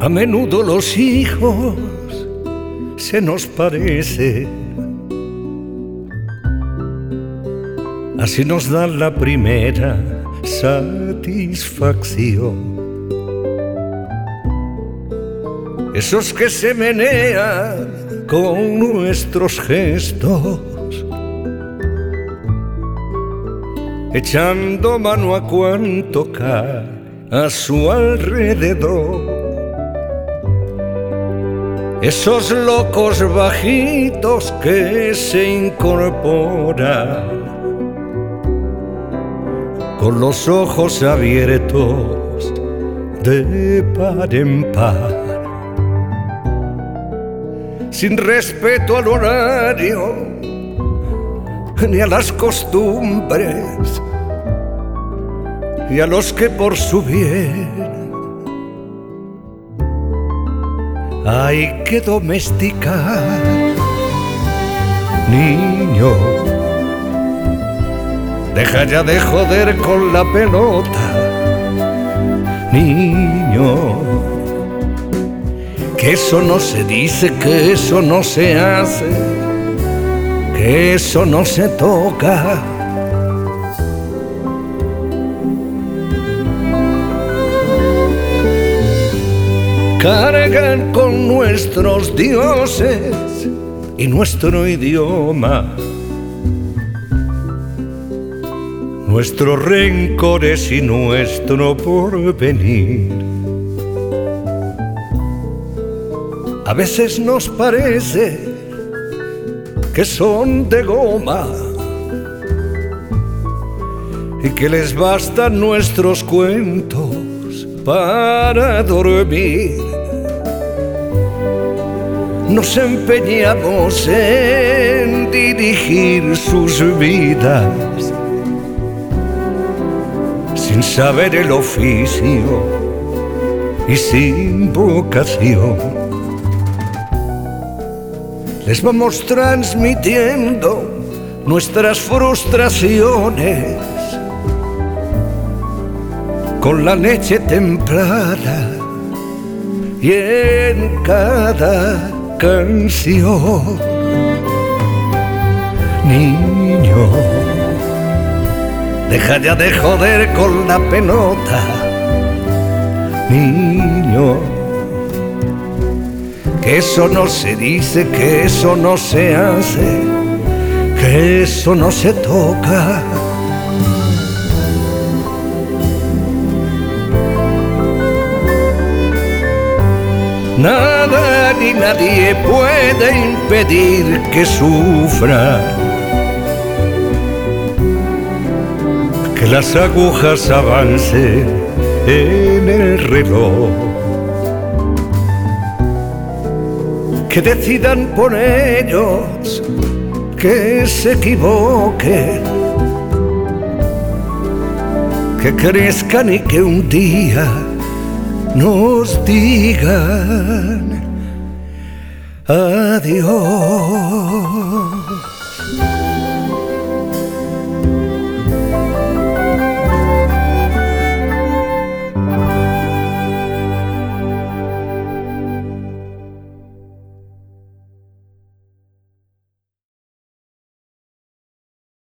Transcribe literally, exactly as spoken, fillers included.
A menudo los hijos se nos parecen, así nos dan la primera satisfacción. Esos que se menean con nuestros gestos, echando mano a cuanto cae a su alrededor. Esos locos bajitos que se incorporan con los ojos abiertos de par en par, sin respeto al horario ni a las costumbres, y a los que por su bien hay que domesticar. Niño, deja ya de joder con la pelota. Niño, que eso no se dice, que eso no se hace, que eso no se toca. Cargan con nuestros dioses y nuestro idioma, nuestros rencores y nuestro porvenir. A veces nos parece que son de goma y que les bastan nuestros cuentos para dormir. Nos empeñamos en dirigir sus vidas sin saber el oficio y sin vocación. Les vamos transmitiendo nuestras frustraciones con la leche templada y en cada canción. Niño, deja ya de joder con la pelota. Niño, que eso no se dice, que eso no se hace, que eso no se toca. Nada ni nadie puede impedir que sufra, que las agujas avancen en el reloj, que decidan por ellos, que se equivoquen, que crezcan y que un día nos digan adiós.